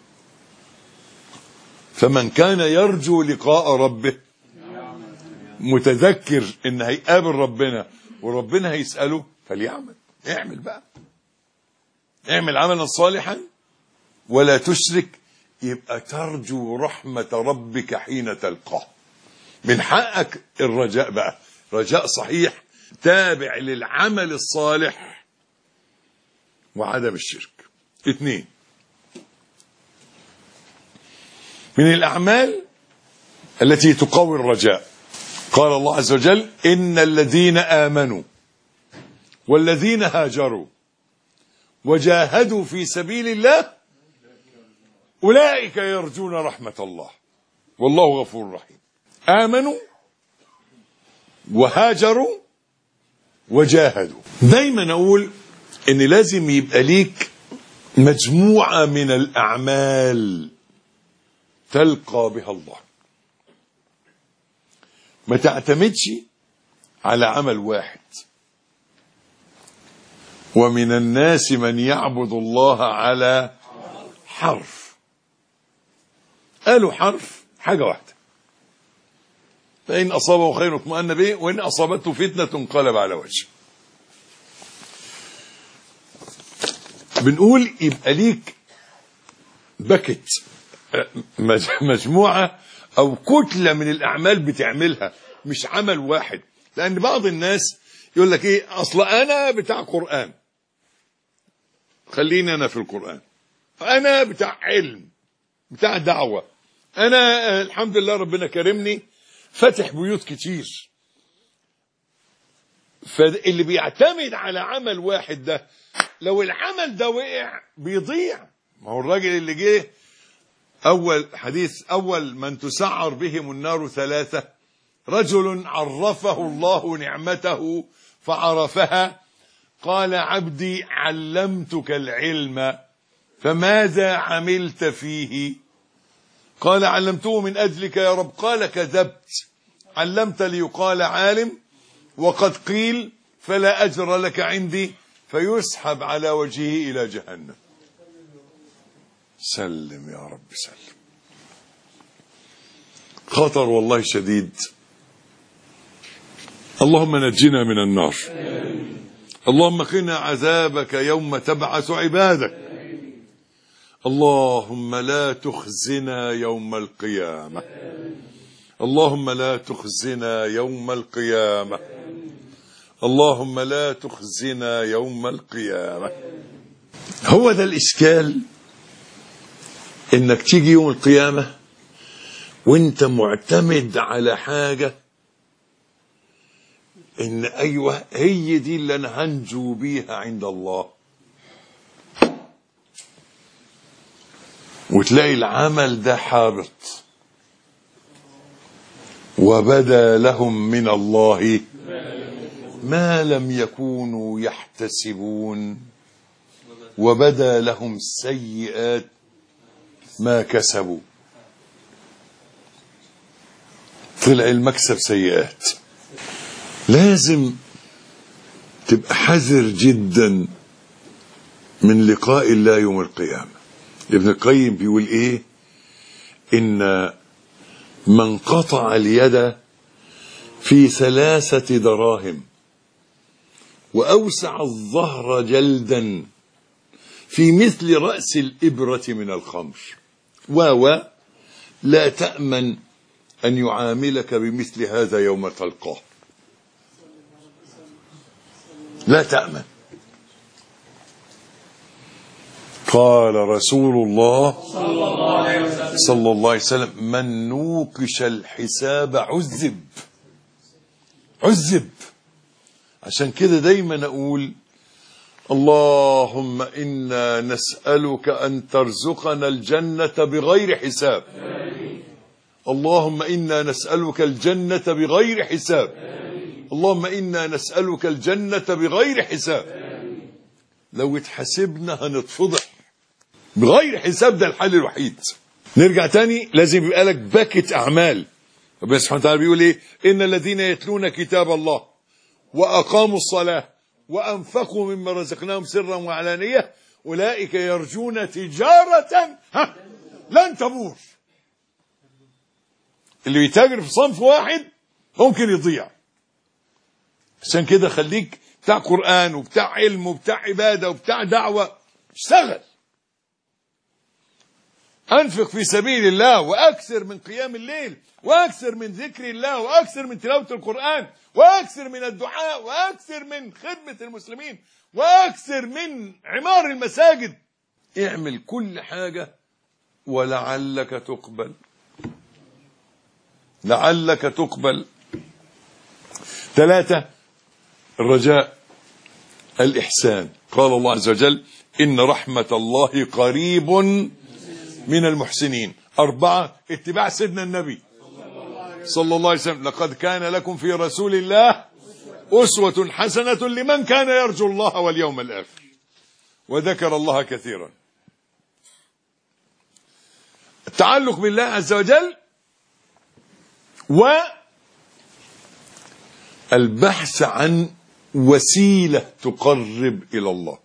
فمن كان يرجو لقاء ربه، متذكر ان هيقابل ربنا وربنا هيسأله، فليعمل. اعمل بقى، اعمل عملا صالحا ولا تشرك. يبقى ترجو رحمة ربك حين تلقاه. من حقك الرجاء بقى، رجاء صحيح تابع للعمل الصالح وعدم الشرك. 2 من الأعمال التي تقوي الرجاء، قال الله عز وجل: إن الذين آمنوا والذين هاجروا وجاهدوا في سبيل الله أولئك يرجون رحمة الله والله غفور رحيم. آمنوا وهاجروا وجاهدوا. دايما أقول إن لازم يبقى ليك مجموعة من الأعمال تلقى بها الله، ما تعتمدش على عمل واحد. ومن الناس من يعبد الله على حرف. قالوا حرف حاجة واحدة، فإن أصابه خير اطمأن به وإن أصابته فتنة انقلب على وجهه. بنقول يبقى ليك باكت، مجموعة أو كتلة من الأعمال بتعملها مش عمل واحد. لأن بعض الناس يقول لك إيه، أصل أنا بتاع قرآن، خليني أنا في القرآن، أنا بتاع علم، بتاع دعوة، أنا الحمد لله ربنا كرمني فتح بيوت كتير. فاللي بيعتمد على عمل واحد ده لو العمل ده وقع بيضيع. ما هو الراجل اللي جه أول حديث، أول من تسعر بهم النار ثلاثة: رجل عرفه الله نعمته فعرفها، قال عبدي علمتك العلم فماذا عملت فيه؟ قال علمته من أجلك يا رب. قال كذبت، علمت ليقال عالم وقد قيل فلا أجر لك عندي، فيسحب على وجهه إلى جهنم. سلم يا رب سلم. خطر والله شديد. اللهم نجنا من النار. اللهم قنا عذابك يوم تبعث عبادك. اللهم لا تخزنا يوم القيامة. اللهم لا تخزنا يوم القيامة. اللهم لا تخزنا يوم القيامة. هو ده الإشكال، إنك تيجي يوم القيامة وانت معتمد على حاجة، إن أيوة هي دي اللي أنا هنجو بيها عند الله، وتلاقي العمل ده حابط. وبدا لهم من الله ما لم يكونوا يحتسبون، وبدا لهم سيئات ما كسبوا. طلع المكسب سيئات. لازم تبقى حذر جدا من لقاء الله يوم القيامة. ابن القيم بيقول ايه؟ ان من قطع اليد في 3 دراهم وأوسع الظهر جلدا في مثل رأس الإبرة من الخمر لا تأمن أن يعاملك بمثل هذا يوم تلقاه. لا تأمن. قال رسول الله صلى الله عليه وسلم: من نوقش الحساب عذب. عذب. عشان كده دايما أقول: اللهم إنا نسألك أن ترزقنا الجنة بغير حساب. اللهم إنا نسألك الجنة بغير حساب. اللهم إنا نسألك الجنة بغير حساب. لو اتحسبنا هنتفضح. بغير حساب ده الحل الوحيد. نرجع تاني، لازم يبقى لك باكت أعمال. ربنا سبحانه وتعالى بيقول إيه؟ إن الذين يتلون كتاب الله وأقاموا الصلاة وأنفقوا مما رزقناهم سرا وعلانية أولئك يرجون تجارة لن تبور. اللي بيتاجر في صنف واحد ممكن يضيع. عشان كده خليك بتاع قرآن وبتاع علم وبتاع عبادة وبتاع دعوة. اشتغل، أنفق في سبيل الله، وأكثر من قيام الليل، وأكثر من ذكر الله، وأكثر من تلاوة القرآن، وأكثر من الدعاء، وأكثر من خدمة المسلمين، وأكثر من عمار المساجد. اعمل كل حاجة ولعلك تقبل. لعلك تقبل. 3 الرجاء، الإحسان. قال الله عز وجل: إن رحمة الله قريب من المحسنين. 4 اتباع سيدنا النبي صلى الله عليه وسلم: لقد كان لكم في رسول الله أسوة حسنة لمن كان يرجو الله واليوم الآخر وذكر الله كثيرا. التعلق بالله عز وجل، والبحث عن وسيلة تقرب إلى الله.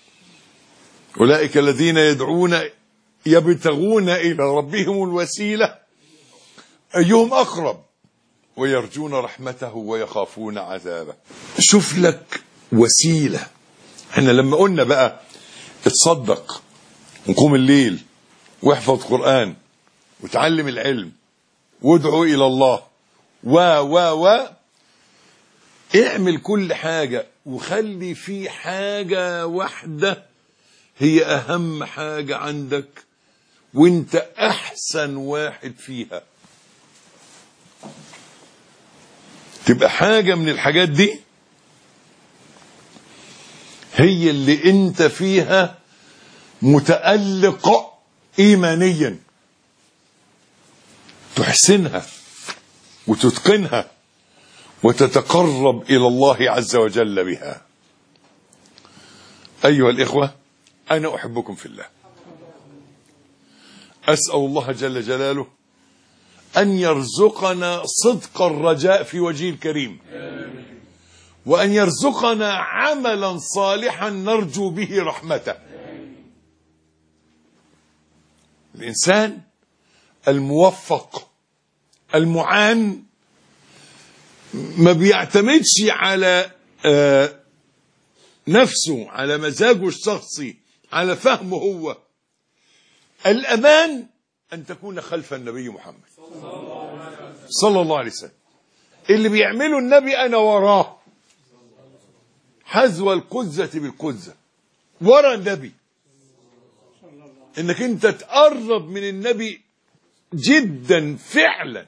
أولئك الذين يبتغون إلى ربهم الوسيلة أيهم أقرب ويرجون رحمته ويخافون عذابه. شوف لك وسيلة. احنا لما قلنا بقى اتصدق وقوم الليل واحفظ قرآن وتعلم العلم وادعو إلى الله اعمل كل حاجة وخلي في حاجة واحدة هي أهم حاجة عندك وانت أحسن واحد فيها. تبقى حاجة من الحاجات دي هي اللي انت فيها متألق إيمانيا، تحسنها وتتقنها وتتقرب إلى الله عز وجل بها. أيها الإخوة، أنا أحبكم في الله. أسأل الله جل جلاله أن يرزقنا صدق الرجاء في وجهه الكريم، وأن يرزقنا عملا صالحا نرجو به رحمته. الإنسان الموفق المعان ما بيعتمدش على نفسه، على مزاجه الشخصي، على فهمه هو. الأمان أن تكون خلف النبي محمد صلى الله عليه وسلم. اللي بيعمله النبي أنا وراه، حذو القزة بالقزة، ورا النبي. إنك أنت تقرب من النبي جدا فعلا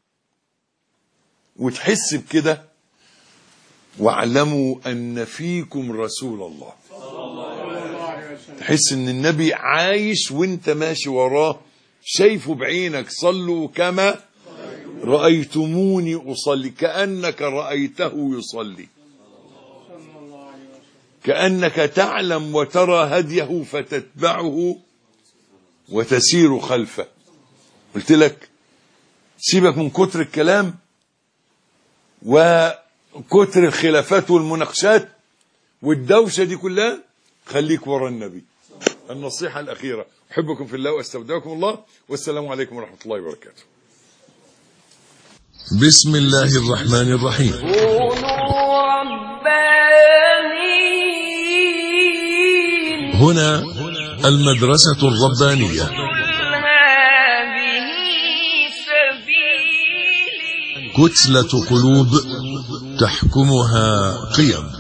وتحس بكده. واعلموا أن فيكم رسول الله. تحس ان النبي عايش وانت ماشي وراه، شايفه بعينك. صلوا كما رأيتموني أصلي، كأنك رأيته يصلي، كأنك تعلم وترى هديه فتتبعه وتسير خلفه. قلت لك سيبك من كتر الكلام وكتر الخلافات والمناقشات والدوشة دي كلها، خليك ورا النبي. النصيحة الأخيرة، أحبكم في الله وأستودعكم الله، والسلام عليكم ورحمة الله وبركاته. بسم الله الرحمن الرحيم. كونوا ربانيين. هنا المدرسة الربانية. هذه سبيلي. كتلة قلوب تحكمها قيم.